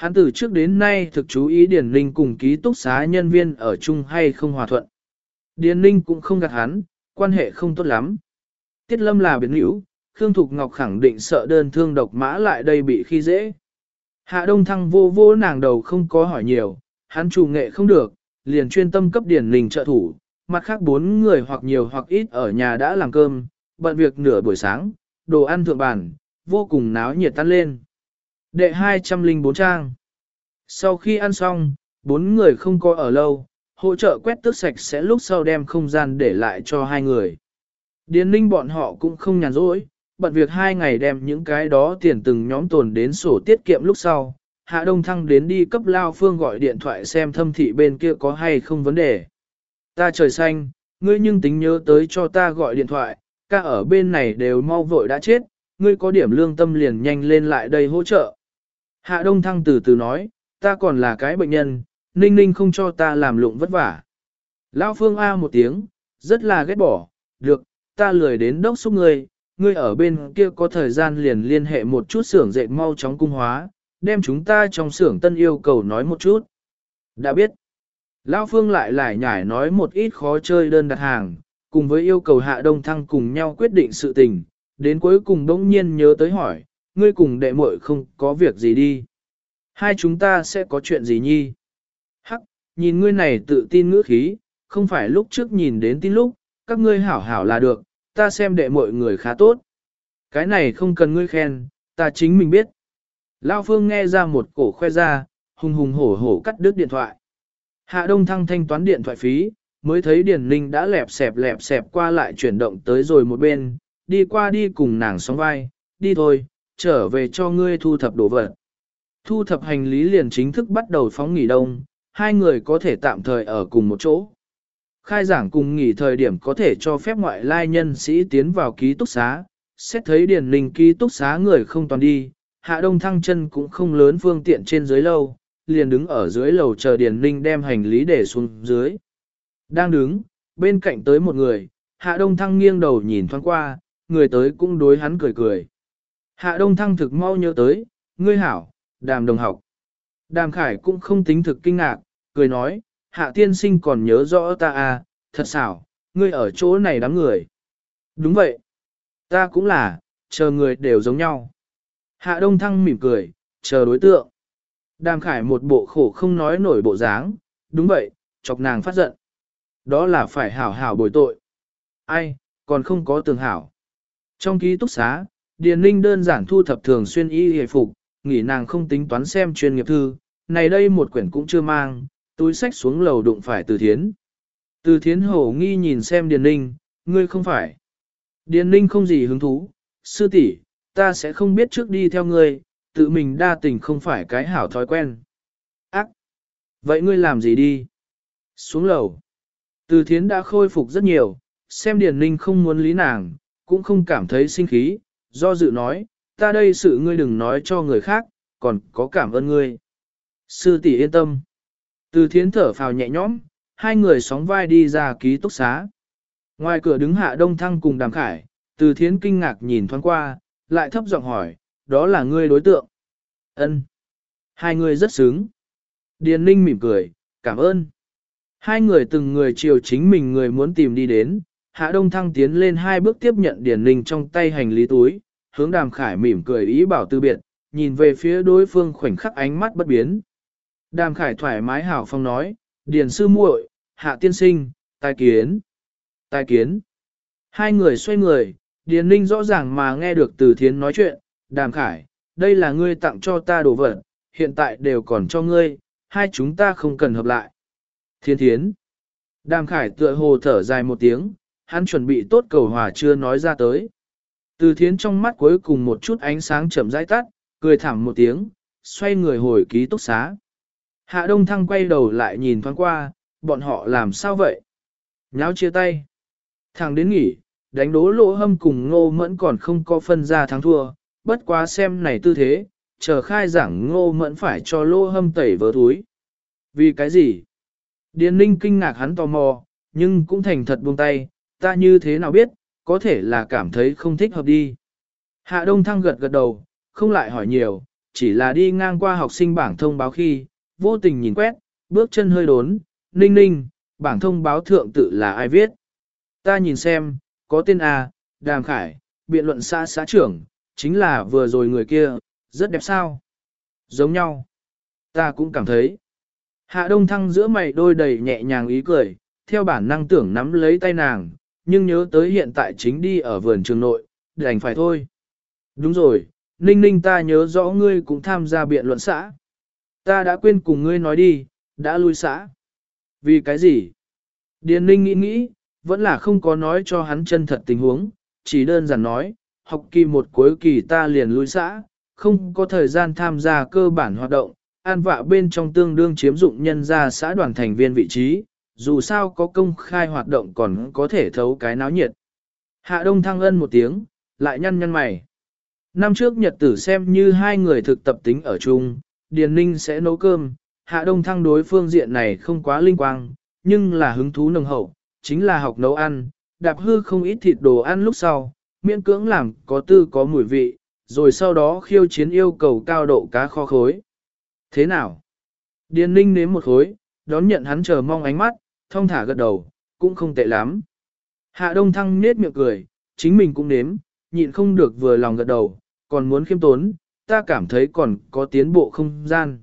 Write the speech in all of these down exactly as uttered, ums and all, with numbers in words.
Hắn từ trước đến nay thực chú ý Điền Ninh cùng ký túc xá nhân viên ở chung hay không hòa thuận. Điền Ninh cũng không gạt hắn, quan hệ không tốt lắm. Tiết Lâm là biến hữu, Khương Thục Ngọc khẳng định sợ đơn thương độc mã lại đây bị khi dễ. Hạ Đông Thăng vô vô nàng đầu không có hỏi nhiều, hắn chủ nghệ không được, liền chuyên tâm cấp Điền Ninh trợ thủ, mặt khác bốn người hoặc nhiều hoặc ít ở nhà đã làm cơm, bận việc nửa buổi sáng, đồ ăn thượng bàn, vô cùng náo nhiệt tan lên. Đệ hai trăm lẻ bốn trang. Sau khi ăn xong, bốn người không có ở lâu, hỗ trợ quét tước sạch sẽ lúc sau đem không gian để lại cho hai người. Điền Ninh bọn họ cũng không nhàn rỗi, bận việc hai ngày đem những cái đó tiền từng nhóm tồn đến sổ tiết kiệm lúc sau. Hạ Đông Thăng đến đi cấp Lao Phương gọi điện thoại xem thâm thị bên kia có hay không vấn đề. Ta trời xanh, ngươi nhưng tính nhớ tới cho ta gọi điện thoại, ca ở bên này đều mau vội đã chết, ngươi có điểm lương tâm liền nhanh lên lại đây hỗ trợ. Hạ Đông Thăng từ từ nói, ta còn là cái bệnh nhân, Ninh Ninh không cho ta làm lụng vất vả. Lão Phương A một tiếng, rất là ghét bỏ, được, ta lười đến đốc xúc ngươi, ngươi ở bên kia có thời gian liền liên hệ một chút xưởng dệt mau chóng cung hóa, đem chúng ta trong xưởng tân yêu cầu nói một chút. Đã biết. Lão Phương lại lại nhải nói một ít khó chơi đơn đặt hàng, cùng với yêu cầu Hạ Đông Thăng cùng nhau quyết định sự tình, đến cuối cùng đống nhiên nhớ tới hỏi, ngươi cùng đệ muội không có việc gì đi. Hai chúng ta sẽ có chuyện gì nhi? Hắc, nhìn ngươi này tự tin ngữ khí, không phải lúc trước nhìn đến tin lúc, các ngươi hảo hảo là được, ta xem đệ muội người khá tốt. Cái này không cần ngươi khen, ta chính mình biết. Lão Phương nghe ra một cổ khoe ra, hùng hùng hổ hổ cắt đứt điện thoại. Hạ Đông Thăng thanh toán điện thoại phí, mới thấy Điền Ninh đã lẹp xẹp lẹp xẹp qua lại chuyển động tới rồi một bên, đi qua đi cùng nàng sóng vai, đi thôi, trở về cho ngươi thu thập đồ vật. Thu thập hành lý liền chính thức bắt đầu phóng nghỉ đông, hai người có thể tạm thời ở cùng một chỗ. Khai giảng cùng nghỉ thời điểm có thể cho phép ngoại lai nhân sĩ tiến vào ký túc xá, xét thấy Điền Ninh ký túc xá người không toàn đi, Hạ Đông Thăng chân cũng không lớn phương tiện trên dưới lâu, liền đứng ở dưới lầu chờ Điền Ninh đem hành lý để xuống dưới. Đang đứng, bên cạnh tới một người, Hạ Đông Thăng nghiêng đầu nhìn thoáng qua, người tới cũng đối hắn cười cười. Hạ Đông Thăng thực mau nhớ tới, ngươi hảo, Đàm đồng học. Đàm Khải cũng không tính thực kinh ngạc, cười nói, Hạ tiên sinh còn nhớ rõ ta à, thật xảo, ngươi ở chỗ này đám người. Đúng vậy, ta cũng là, chờ người đều giống nhau. Hạ Đông Thăng mỉm cười, chờ đối tượng. Đàm Khải một bộ khổ không nói nổi bộ dáng, đúng vậy, chọc nàng phát giận. Đó là phải hảo hảo bồi tội. Ai, còn không có tường hảo. Trong ký túc xá, Điền Ninh đơn giản thu thập thường xuyên y hề phục, nghỉ nàng không tính toán xem chuyên nghiệp thư, này đây một quyển cũng chưa mang, túi sách xuống lầu đụng phải Từ Thiến. Từ Thiến hổ nghi nhìn xem Điền Ninh, ngươi không phải. Điền Ninh không gì hứng thú, sư tỷ, ta sẽ không biết trước đi theo ngươi, tự mình đa tình không phải cái hảo thói quen. Ác! Vậy ngươi làm gì đi? Xuống lầu. Từ Thiến đã khôi phục rất nhiều, xem Điền Ninh không muốn lý nàng, cũng không cảm thấy sinh khí, do dự nói, ta đây sự ngươi đừng nói cho người khác, còn có cảm ơn ngươi. Sư tỷ yên tâm. Từ Thiến thở phào nhẹ nhõm, hai người sóng vai đi ra ký túc xá. Ngoài cửa đứng Hạ Đông Thăng cùng Đàm Khải, Từ Thiến kinh ngạc nhìn thoáng qua, lại thấp giọng hỏi, đó là ngươi đối tượng. Ân. Hai người rất sướng. Điền Ninh mỉm cười, cảm ơn. Hai người từng người chiều chính mình người muốn tìm đi đến, Hạ Đông Thăng tiến lên hai bước tiếp nhận Điền Ninh trong tay hành lý túi, hướng Đàm Khải mỉm cười ý bảo từ biệt, nhìn về phía đối phương khoảnh khắc ánh mắt bất biến. Đàm Khải thoải mái hào phong nói, Điền sư muội, Hạ tiên sinh, tai kiến. Tai kiến. Hai người xoay người, Điền Ninh rõ ràng mà nghe được Từ Thiến nói chuyện, Đàm Khải, đây là ngươi tặng cho ta đồ vật, hiện tại đều còn cho ngươi, hai chúng ta không cần hợp lại. Thiên Thiến. Đàm Khải tựa hồ thở dài một tiếng, hắn chuẩn bị tốt cầu hòa chưa nói ra tới. Từ Thiến trong mắt cuối cùng một chút ánh sáng chậm rãi tắt, cười thảm một tiếng, xoay người hồi ký túc xá. Hạ Đông Thăng quay đầu lại nhìn thoáng qua, bọn họ làm sao vậy? Nháo chia tay. Thằng đến nghỉ, đánh đố Lỗ Hâm cùng Ngô Mẫn còn không có phân ra thắng thua, bất quá xem này tư thế, chờ khai giảng Ngô Mẫn phải cho Lỗ Hâm tẩy vớ túi. Vì cái gì? Điền Ninh kinh ngạc hắn tò mò, nhưng cũng thành thật buông tay, ta như thế nào biết, có thể là cảm thấy không thích hợp đi. Hạ Đông Thăng gật gật đầu, không lại hỏi nhiều, chỉ là đi ngang qua học sinh bảng thông báo khi, vô tình nhìn quét, bước chân hơi đốn, ninh ninh, bảng thông báo thượng tự là ai viết. Ta nhìn xem, có tên A, Đàm Khải, biện luận xã xã trưởng, chính là vừa rồi người kia, rất đẹp sao. Giống nhau. Ta cũng cảm thấy. Hạ Đông Thăng giữa mày đôi đầy nhẹ nhàng ý cười, theo bản năng tưởng nắm lấy tay nàng, nhưng nhớ tới hiện tại chính đi ở vườn trường nội, đành phải thôi. Đúng rồi, Ninh Ninh ta nhớ rõ ngươi cũng tham gia biện luận xã. Ta đã quên cùng ngươi nói đi, đã lui xã. Vì cái gì? Điền Ninh nghĩ nghĩ, vẫn là không có nói cho hắn chân thật tình huống, chỉ đơn giản nói, học kỳ một cuối kỳ ta liền lui xã, không có thời gian tham gia cơ bản hoạt động, an vạ bên trong tương đương chiếm dụng nhân ra xã đoàn thành viên vị trí, dù sao có công khai hoạt động còn có thể thấu cái náo nhiệt. Hạ Đông Thăng ân một tiếng, lại nhăn nhăn mày. Năm trước nhật tử xem như hai người thực tập tính ở chung, Điền Ninh sẽ nấu cơm, Hạ Đông Thăng đối phương diện này không quá linh quang, nhưng là hứng thú nồng hậu, chính là học nấu ăn, đạp hư không ít thịt đồ ăn lúc sau, miễn cưỡng làm có tư có mùi vị, rồi sau đó khiêu chiến yêu cầu cao độ cá kho khối. Thế nào? Điền Ninh nếm một khối, đón nhận hắn chờ mong ánh mắt, thong thả gật đầu, cũng không tệ lắm. Hạ Đông Thăng nết miệng cười, chính mình cũng nếm, nhịn không được vừa lòng gật đầu, còn muốn khiêm tốn, ta cảm thấy còn có tiến bộ không gian.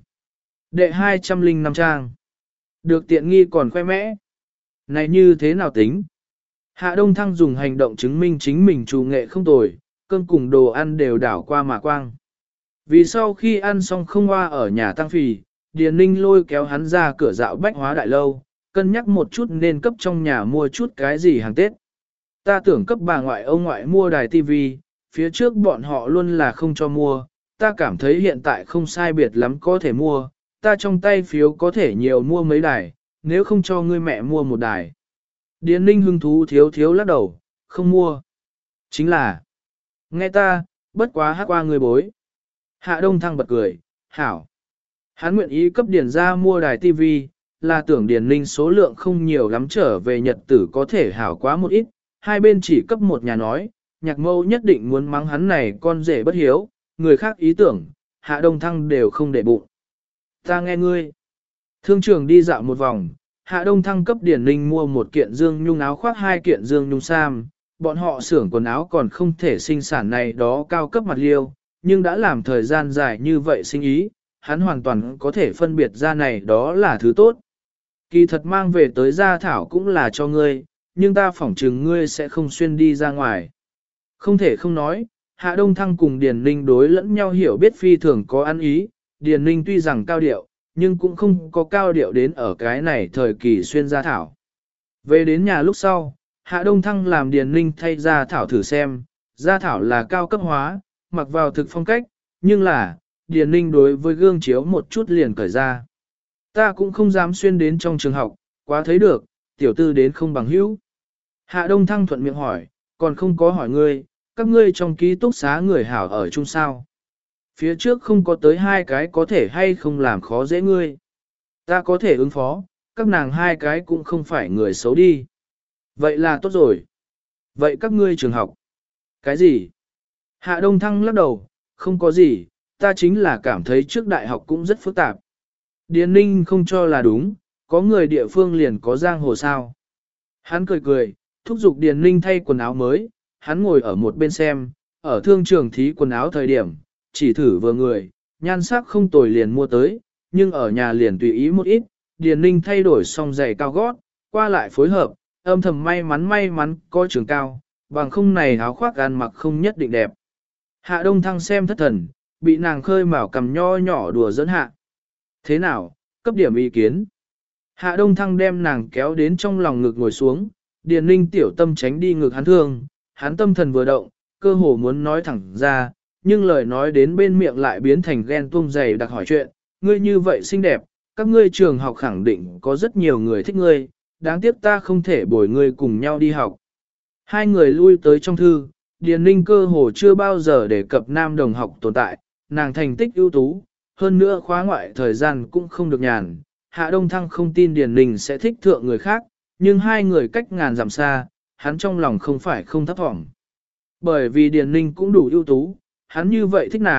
Đệ hai trăm linh năm trang. Được tiện nghi còn khoe mẽ. Này như thế nào tính? Hạ Đông Thăng dùng hành động chứng minh chính mình trù nghệ không tồi, cơm cùng đồ ăn đều đảo qua mà quang. Vì sau khi ăn xong không hoa ở nhà tăng phì, Điền Ninh lôi kéo hắn ra cửa dạo bách hóa đại lâu, cân nhắc một chút nên cấp trong nhà mua chút cái gì hàng Tết. Ta tưởng cấp bà ngoại ông ngoại mua đài tivi, phía trước bọn họ luôn là không cho mua, ta cảm thấy hiện tại không sai biệt lắm có thể mua, ta trong tay phiếu có thể nhiều mua mấy đài, nếu không cho ngươi mẹ mua một đài. Điền Ninh hứng thú thiếu thiếu lắc đầu, không mua. Chính là, nghe ta, bất quá hát qua người bối. Hạ Đông Thăng bật cười, hảo. Hắn nguyện ý cấp Điền ra mua đài tivi, là tưởng Điền Ninh số lượng không nhiều lắm trở về nhật tử có thể hảo quá một ít, hai bên chỉ cấp một nhà nói, nhạc mâu nhất định muốn mắng hắn này con rể bất hiếu, người khác ý tưởng, Hạ Đông Thăng đều không để bụng. Ta nghe ngươi. Thương trường đi dạo một vòng, Hạ Đông Thăng cấp Điền Ninh mua một kiện dương nhung áo khoác hai kiện dương nhung sam, bọn họ xưởng quần áo còn không thể sinh sản này đó cao cấp mặt liêu, nhưng đã làm thời gian dài như vậy sinh ý, hắn hoàn toàn có thể phân biệt ra này đó là thứ tốt. Kỳ thật mang về tới gia thảo cũng là cho ngươi, nhưng ta phỏng chừng ngươi sẽ không xuyên đi ra ngoài. Không thể không nói, Hạ Đông Thăng cùng Điền Ninh đối lẫn nhau hiểu biết phi thường có ăn ý, Điền Ninh tuy rằng cao điệu, nhưng cũng không có cao điệu đến ở cái này thời kỳ xuyên gia thảo. Về đến nhà lúc sau, Hạ Đông Thăng làm Điền Ninh thay gia thảo thử xem, gia thảo là cao cấp hóa, mặc vào thực phong cách, nhưng là, Điền Ninh đối với gương chiếu một chút liền cởi ra. Ta cũng không dám xuyên đến trong trường học, quá thấy được, tiểu tư đến không bằng hữu. Hạ Đông Thăng thuận miệng hỏi, còn không có hỏi ngươi, các ngươi trong ký túc xá người hảo ở chung sao. Phía trước không có tới hai cái có thể hay không làm khó dễ ngươi. Ta có thể ứng phó, các nàng hai cái cũng không phải người xấu đi. Vậy là tốt rồi. Vậy các ngươi trường học. Cái gì? Hạ Đông Thăng lắc đầu, không có gì, ta chính là cảm thấy trước đại học cũng rất phức tạp. Điền Ninh không cho là đúng, có người địa phương liền có giang hồ sao. Hắn cười cười, thúc giục Điền Ninh thay quần áo mới, hắn ngồi ở một bên xem, ở thương trường thí quần áo thời điểm, chỉ thử vừa người, nhan sắc không tồi liền mua tới, nhưng ở nhà liền tùy ý một ít, Điền Ninh thay đổi xong giày cao gót, qua lại phối hợp, âm thầm may mắn may mắn có trường cao, bằng không này áo khoác ăn mặc không nhất định đẹp. Hạ Đông Thăng xem thất thần, bị nàng khơi mào cầm nho nhỏ đùa dẫn hạ. Thế nào, cấp điểm ý kiến. Hạ Đông Thăng đem nàng kéo đến trong lòng ngực ngồi xuống, Điền Ninh tiểu tâm tránh đi ngực hắn thương, hắn tâm thần vừa động, cơ hồ muốn nói thẳng ra, nhưng lời nói đến bên miệng lại biến thành ghen tuông dày đặc hỏi chuyện, ngươi như vậy xinh đẹp, các ngươi trường học khẳng định có rất nhiều người thích ngươi, đáng tiếc ta không thể bồi ngươi cùng nhau đi học. Hai người lui tới trong thư, Điền Ninh cơ hồ chưa bao giờ đề cập nam đồng học tồn tại, nàng thành tích ưu tú, hơn nữa khóa ngoại thời gian cũng không được nhàn. Hạ Đông Thăng không tin Điền Ninh sẽ thích thượng người khác, nhưng hai người cách ngàn dặm xa, hắn trong lòng không phải không thấp thỏm. Bởi vì Điền Ninh cũng đủ ưu tú, hắn như vậy thích nàng,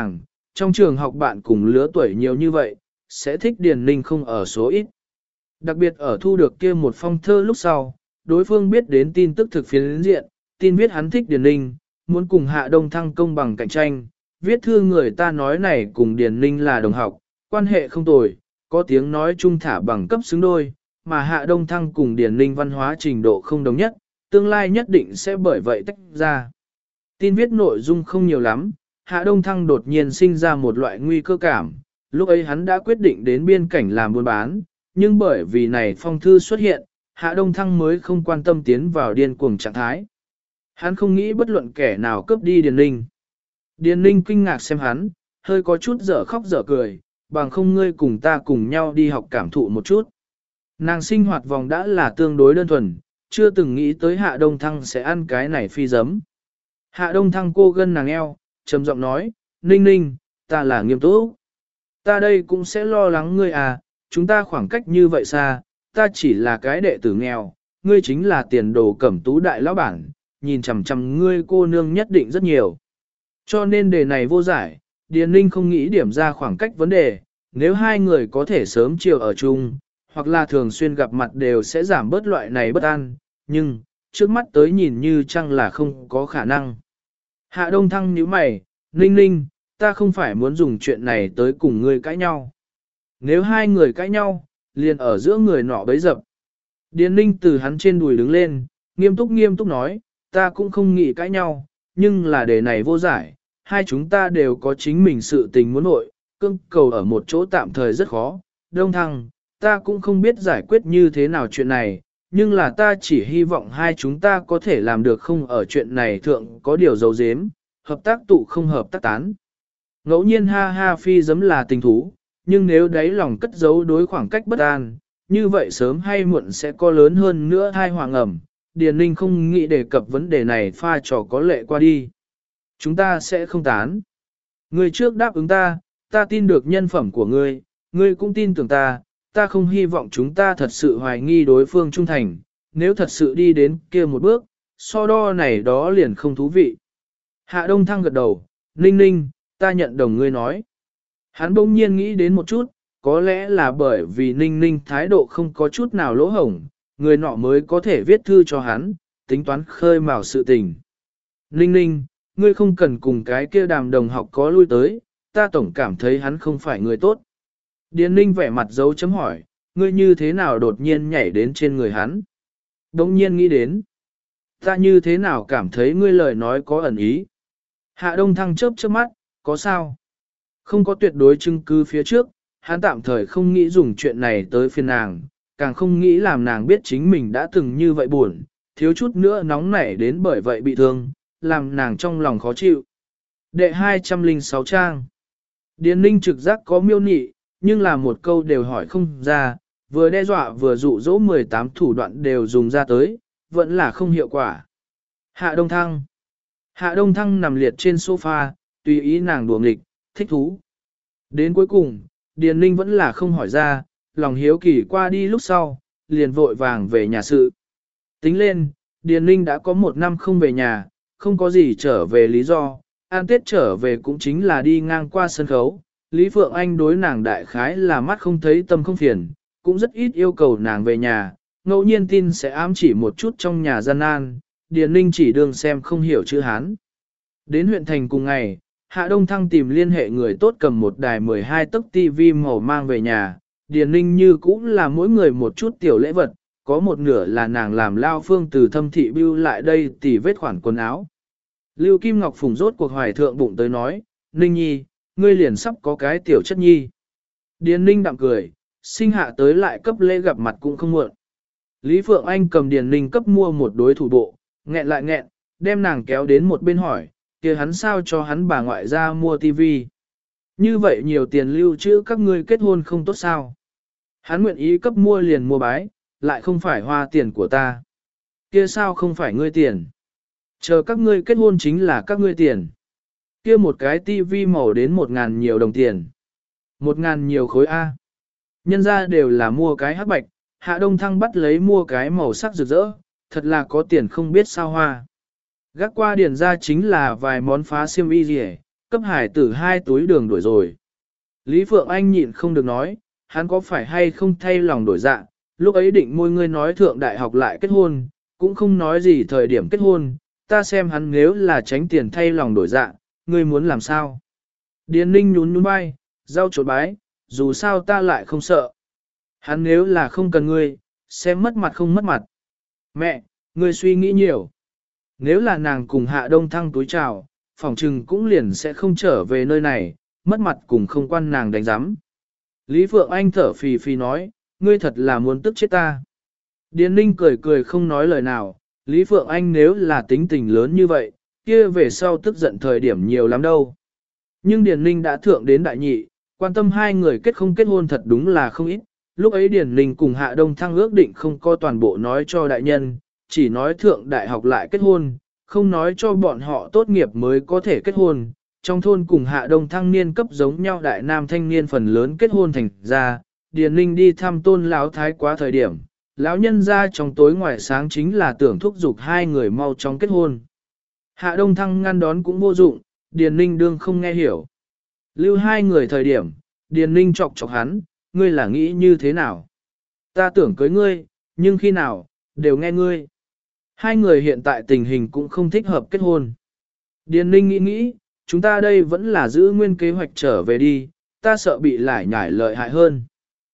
trong trường học bạn cùng lứa tuổi nhiều như vậy, sẽ thích Điền Ninh không ở số ít. Đặc biệt ở thu được kia một phong thơ lúc sau, đối phương biết đến tin tức thực phiến diện, tin viết hắn thích Điền Ninh, muốn cùng Hạ Đông Thăng công bằng cạnh tranh, viết thư người ta nói này cùng Điền Ninh là đồng học, quan hệ không tồi, có tiếng nói chung thả bằng cấp xứng đôi, mà Hạ Đông Thăng cùng Điền Ninh văn hóa trình độ không đồng nhất, tương lai nhất định sẽ bởi vậy tách ra. Tin viết nội dung không nhiều lắm, Hạ Đông Thăng đột nhiên sinh ra một loại nguy cơ cảm, lúc ấy hắn đã quyết định đến biên cảnh làm buôn bán, nhưng bởi vì này phong thư xuất hiện, Hạ Đông Thăng mới không quan tâm tiến vào điên cuồng trạng thái. Hắn không nghĩ bất luận kẻ nào cướp đi Điền Ninh. Điền Ninh kinh ngạc xem hắn, hơi có chút dở khóc dở cười, bằng không ngươi cùng ta cùng nhau đi học cảm thụ một chút. Nàng sinh hoạt vòng đã là tương đối đơn thuần, chưa từng nghĩ tới Hạ Đông Thăng sẽ ăn cái này phi giấm. Hạ Đông Thăng cô gân nàng eo, trầm giọng nói, Ninh Ninh, ta là nghiêm túc. Ta đây cũng sẽ lo lắng ngươi à, chúng ta khoảng cách như vậy xa, ta chỉ là cái đệ tử nghèo, ngươi chính là tiền đồ cẩm tú đại lão bản, nhìn chằm chằm ngươi cô nương nhất định rất nhiều. Cho nên đề này vô giải, Điền Ninh không nghĩ điểm ra khoảng cách vấn đề, nếu hai người có thể sớm chiều ở chung, hoặc là thường xuyên gặp mặt đều sẽ giảm bớt loại này bất an, nhưng, trước mắt tới nhìn như chăng là không có khả năng. Hạ Đông Thăng nhíu mày, Ninh Ninh, ta không phải muốn dùng chuyện này tới cùng ngươi cãi nhau. Nếu hai người cãi nhau, liền ở giữa người nọ bấy dập. Điền Ninh từ hắn trên đùi đứng lên, nghiêm túc nghiêm túc nói, ta cũng không nghĩ cãi nhau, nhưng là đề này vô giải, hai chúng ta đều có chính mình sự tình muốn nội, cương cầu ở một chỗ tạm thời rất khó. Đông Thăng, ta cũng không biết giải quyết như thế nào chuyện này, nhưng là ta chỉ hy vọng hai chúng ta có thể làm được không ở chuyện này thượng có điều dấu dếm, hợp tác tụ không hợp tác tán. Ngẫu nhiên ha ha phi giấm là tình thú, nhưng nếu đáy lòng cất giấu đối khoảng cách bất an, như vậy sớm hay muộn sẽ có lớn hơn nữa hai hoàng ẩm. Điền Ninh không nghĩ đề cập vấn đề này pha trò có lệ qua đi. Chúng ta sẽ không tán. Ngươi trước đáp ứng ta, ta tin được nhân phẩm của ngươi, ngươi cũng tin tưởng ta, ta không hy vọng chúng ta thật sự hoài nghi đối phương trung thành, nếu thật sự đi đến kia một bước, so đo này đó liền không thú vị. Hạ Đông Thăng gật đầu, Ninh Ninh, ta nhận đồng ngươi nói. Hắn bỗng nhiên nghĩ đến một chút, có lẽ là bởi vì Ninh Ninh thái độ không có chút nào lỗ hổng, người nọ mới có thể viết thư cho hắn, tính toán khơi mào sự tình. Ninh Ninh, ngươi không cần cùng cái kia đàm đồng học có lui tới, ta tổng cảm thấy hắn không phải người tốt. Điền Ninh vẻ mặt dấu chấm hỏi, ngươi như thế nào đột nhiên nhảy đến trên người hắn? Đống nhiên nghĩ đến, ta như thế nào cảm thấy ngươi lời nói có ẩn ý? Hạ Đông Thăng chớp chớp mắt, có sao? Không có tuyệt đối chứng cứ phía trước, hắn tạm thời không nghĩ dùng chuyện này tới phiền nàng, càng không nghĩ làm nàng biết chính mình đã từng như vậy buồn, thiếu chút nữa nóng nảy đến bởi vậy bị thương, làm nàng trong lòng khó chịu. Đệ hai trăm lẻ sáu trang. Điền Ninh trực giác có miêu nị, nhưng là một câu đều hỏi không ra, vừa đe dọa vừa dụ dỗ mười tám thủ đoạn đều dùng ra tới, vẫn là không hiệu quả. Hạ Đông Thăng. Hạ Đông Thăng nằm liệt trên sofa, tùy ý nàng đùa nghịch, thích thú. Đến cuối cùng, Điền Ninh vẫn là không hỏi ra, lòng hiếu kỳ qua đi lúc sau, liền vội vàng về nhà sự. Tính lên, Điền Ninh đã có một năm không về nhà, không có gì trở về lý do, an tết trở về cũng chính là đi ngang qua sân khấu. Lý Phượng Anh đối nàng đại khái là mắt không thấy tâm không phiền, cũng rất ít yêu cầu nàng về nhà, ngẫu nhiên tin sẽ ám chỉ một chút trong nhà gian nan, Điền Ninh chỉ đương xem không hiểu chữ Hán. Đến huyện thành cùng ngày, Hạ Đông Thăng tìm liên hệ người tốt cầm một đài mười hai tấc tivi màu mang về nhà, Điền Ninh như cũng là mỗi người một chút tiểu lễ vật, có một nửa là nàng làm Lao Phương từ thâm thị bưu lại đây tỉ vết khoản quần áo. Lưu Kim Ngọc phùng rốt cuộc hoài thượng bụng tới nói, Ninh Nhi, ngươi liền sắp có cái tiểu chất nhi. Điền Ninh đạm cười, sinh hạ tới lại cấp lễ gặp mặt cũng không muộn. Lý Phượng Anh cầm Điền Ninh cấp mua một đối thủ bộ, nghẹn lại nghẹn, đem nàng kéo đến một bên hỏi, kia hắn sao cho hắn bà ngoại ra mua tivi. Như vậy nhiều tiền lưu trữ các ngươi kết hôn không tốt sao. Hắn nguyện ý cấp mua liền mua bái, lại không phải hoa tiền của ta. Kia sao không phải ngươi tiền. Chờ các ngươi kết hôn chính là các ngươi tiền. Kia một cái tivi màu đến một ngàn nhiều đồng tiền. Một ngàn nhiều khối A. Nhân ra đều là mua cái hắc bạch, Hạ Đông Thăng bắt lấy mua cái màu sắc rực rỡ, thật là có tiền không biết sao hoa. Gác qua điền ra chính là vài món phá xiêm y gì, Cấp hải tử hai túi đường đổi rồi. Lý Phượng Anh nhịn không được nói, hắn có phải hay không thay lòng đổi dạ, lúc ấy định môi ngươi nói thượng đại học lại kết hôn, cũng không nói gì thời điểm kết hôn, ta xem hắn nếu là tránh tiền thay lòng đổi dạ, ngươi muốn làm sao? Điền Ninh nhún nhún vai, rau trộn bái, dù sao ta lại không sợ. Hắn nếu là không cần ngươi, xem mất mặt không mất mặt. Mẹ, ngươi suy nghĩ nhiều. Nếu là nàng cùng Hạ Đông Thăng túi chào, phòng trừng cũng liền sẽ không trở về nơi này, mất mặt cùng không quan nàng đánh giám. Lý Phượng Anh thở phì phì nói, ngươi thật là muốn tức chết ta. Điền Ninh cười cười không nói lời nào, Lý Phượng Anh nếu là tính tình lớn như vậy, kia về sau tức giận thời điểm nhiều lắm đâu. Nhưng Điền Ninh đã thượng đến đại nhị, quan tâm hai người kết không kết hôn thật đúng là không ít. Lúc ấy Điền Ninh cùng Hạ Đông Thăng ước định không có toàn bộ nói cho đại nhân, chỉ nói thượng đại học lại kết hôn, không nói cho bọn họ tốt nghiệp mới có thể kết hôn. Trong thôn cùng Hạ Đông Thăng niên cấp giống nhau đại nam thanh niên phần lớn kết hôn thành ra, Điền Ninh đi thăm tôn lão thái quá thời điểm, lão nhân ra trong tối ngoài sáng chính là tưởng thúc giục hai người mau chóng kết hôn. Hạ Đông Thăng ngăn đón cũng vô dụng, Điền Ninh đương không nghe hiểu. Lưu hai người thời điểm, Điền Ninh chọc chọc hắn, ngươi là nghĩ như thế nào? Ta tưởng cưới ngươi, nhưng khi nào, đều nghe ngươi. Hai người hiện tại tình hình cũng không thích hợp kết hôn. Điền Ninh nghĩ nghĩ, chúng ta đây vẫn là giữ nguyên kế hoạch trở về đi, ta sợ bị lải nhải lợi hại hơn.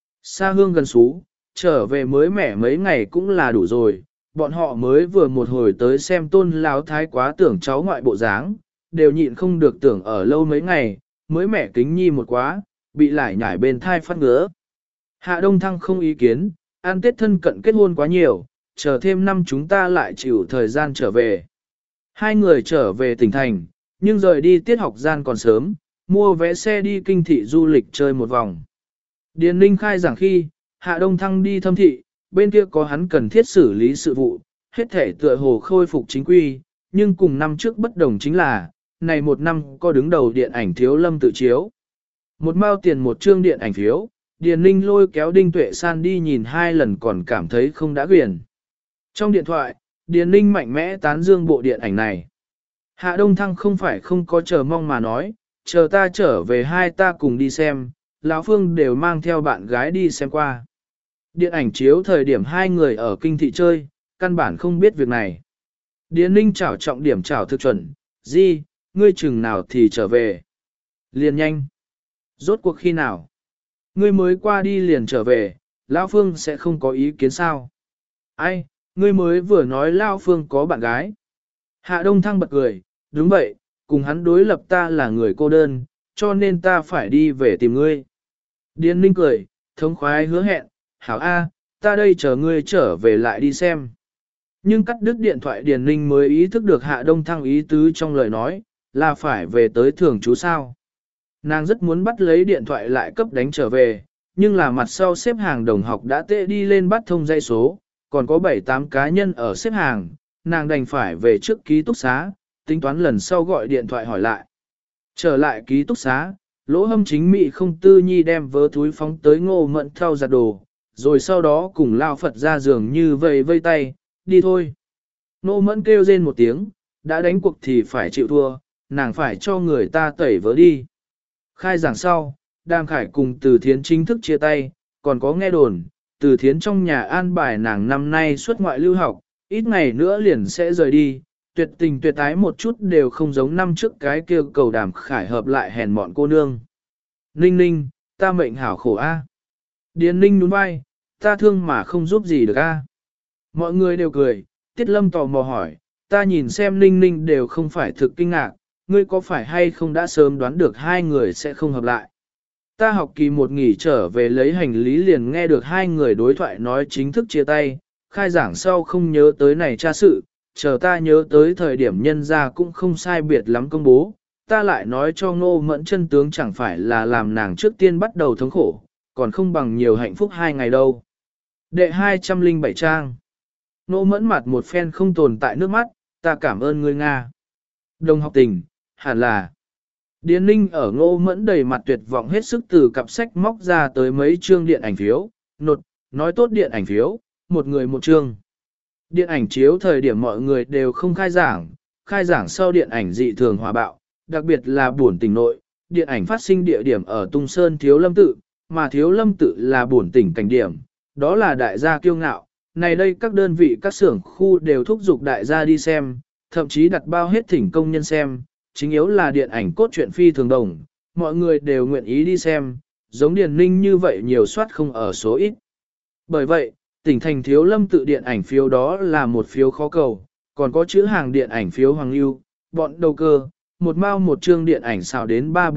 Xa hương gần xú, trở về mới mẻ mấy ngày cũng là đủ rồi, bọn họ mới vừa một hồi tới xem tôn lão thái quá tưởng cháu ngoại bộ dáng, đều nhịn không được tưởng ở lâu mấy ngày, mới mẻ kính nhi một quá, bị lải nhải bên thai phát ngứa. Hạ Đông Thăng không ý kiến, an tết thân cận kết hôn quá nhiều, chờ thêm năm chúng ta lại chịu thời gian trở về. Hai người trở về tỉnh thành, nhưng rời đi tiết học gian còn sớm, mua vé xe đi kinh thị du lịch chơi một vòng. Điền Ninh khai giảng khi, Hạ Đông Thăng đi thâm thị, bên kia có hắn cần thiết xử lý sự vụ, hết thể tựa hồ khôi phục chính quy, nhưng cùng năm trước bất đồng chính là, này một năm có đứng đầu điện ảnh thiếu lâm tự chiếu. Một mao tiền một chương điện ảnh phiếu, Điền Ninh lôi kéo Đinh Tuệ San đi nhìn hai lần còn cảm thấy không đã quyền. Trong điện thoại, Điền Ninh mạnh mẽ tán dương bộ điện ảnh này. Hạ Đông Thăng không phải không có chờ mong mà nói, chờ ta trở về hai ta cùng đi xem, lão Phương đều mang theo bạn gái đi xem qua. Điện ảnh chiếu thời điểm hai người ở kinh thị chơi, căn bản không biết việc này. Điền Ninh chảo trọng điểm chảo thực chuẩn, gì, ngươi chừng nào thì trở về. Liền nhanh. Rốt cuộc khi nào? Ngươi mới qua đi liền trở về, lão Phương sẽ không có ý kiến sao? Ai, ngươi mới vừa nói lão Phương có bạn gái. Hạ Đông Thăng bật cười, đúng vậy, cùng hắn đối lập ta là người cô đơn, cho nên ta phải đi về tìm ngươi. Điền Ninh cười, thống khoái hứa hẹn, hảo A, ta đây chờ ngươi trở về lại đi xem. Nhưng cắt đứt điện thoại Điền Ninh mới ý thức được Hạ Đông Thăng ý tứ trong lời nói, là phải về tới thường trú sao. Nàng rất muốn bắt lấy điện thoại lại cấp đánh trở về, nhưng là mặt sau xếp hàng đồng học đã tệ đi lên bắt thông dây số, còn có bảy tám cá nhân ở xếp hàng, nàng đành phải về trước ký túc xá, tính toán lần sau gọi điện thoại hỏi lại. Trở lại ký túc xá, Lỗ Hâm chính mị không tư nhi đem vớ túi phóng tới Ngô Mẫn theo giặt đồ, rồi sau đó cùng lao Phật ra giường như vầy vây tay, đi thôi. Ngô Mẫn kêu rên một tiếng, đã đánh cuộc thì phải chịu thua, nàng phải cho người ta tẩy vớ đi. Khai giảng sau, Đàm Khải cùng Từ Thiến chính thức chia tay, còn có nghe đồn, Từ Thiến trong nhà an bài nàng năm nay xuất ngoại lưu học, ít ngày nữa liền sẽ rời đi, tuyệt tình tuyệt ái một chút đều không giống năm trước cái kia cầu Đàm Khải hợp lại hèn mọn cô nương. Ninh ninh, ta mệnh hảo khổ a. Điền Ninh nhún vai, ta thương mà không giúp gì được a. Mọi người đều cười, Tiết Lâm tò mò hỏi, ta nhìn xem Ninh ninh đều không phải thực kinh ngạc, ngươi có phải hay không đã sớm đoán được hai người sẽ không hợp lại. Ta học kỳ một nghỉ trở về lấy hành lý liền nghe được hai người đối thoại nói chính thức chia tay, khai giảng sau không nhớ tới này tra sự, chờ ta nhớ tới thời điểm nhân ra cũng không sai biệt lắm công bố, ta lại nói cho Ngô Mẫn chân tướng chẳng phải là làm nàng trước tiên bắt đầu thống khổ, còn không bằng nhiều hạnh phúc hai ngày đâu. Đệ hai trăm lẻ bảy trang. Ngô Mẫn mặt một phen không tồn tại nước mắt, ta cảm ơn ngươi Nga. Đồng học tình, hẳn là. Điền Ninh ở Ngô Mẫn đầy mặt tuyệt vọng hết sức từ cặp sách móc ra tới mấy chương điện ảnh phiếu, nột, nói tốt điện ảnh phiếu, một người một chương. Điện ảnh chiếu thời điểm mọi người đều không khai giảng, khai giảng sau điện ảnh dị thường hòa bạo, đặc biệt là buồn tỉnh nội, điện ảnh phát sinh địa điểm ở Tung Sơn Thiếu Lâm Tự, mà Thiếu Lâm Tự là buồn tỉnh cảnh điểm, đó là đại gia kiêu ngạo. Này đây các đơn vị các xưởng khu đều thúc giục đại gia đi xem, thậm chí đặt bao hết thỉnh công nhân xem, chính yếu là điện ảnh cốt truyện phi thường đồng, mọi người đều nguyện ý đi xem, giống Điền Ninh như vậy nhiều soát không ở số ít. Bởi vậy, tỉnh thành Thiếu Lâm Tự điện ảnh phiếu đó là một phiếu khó cầu, còn có chữ hàng điện ảnh phiếu Hoàng Lưu, bọn đầu cơ, một mao một chương điện ảnh xào đến ba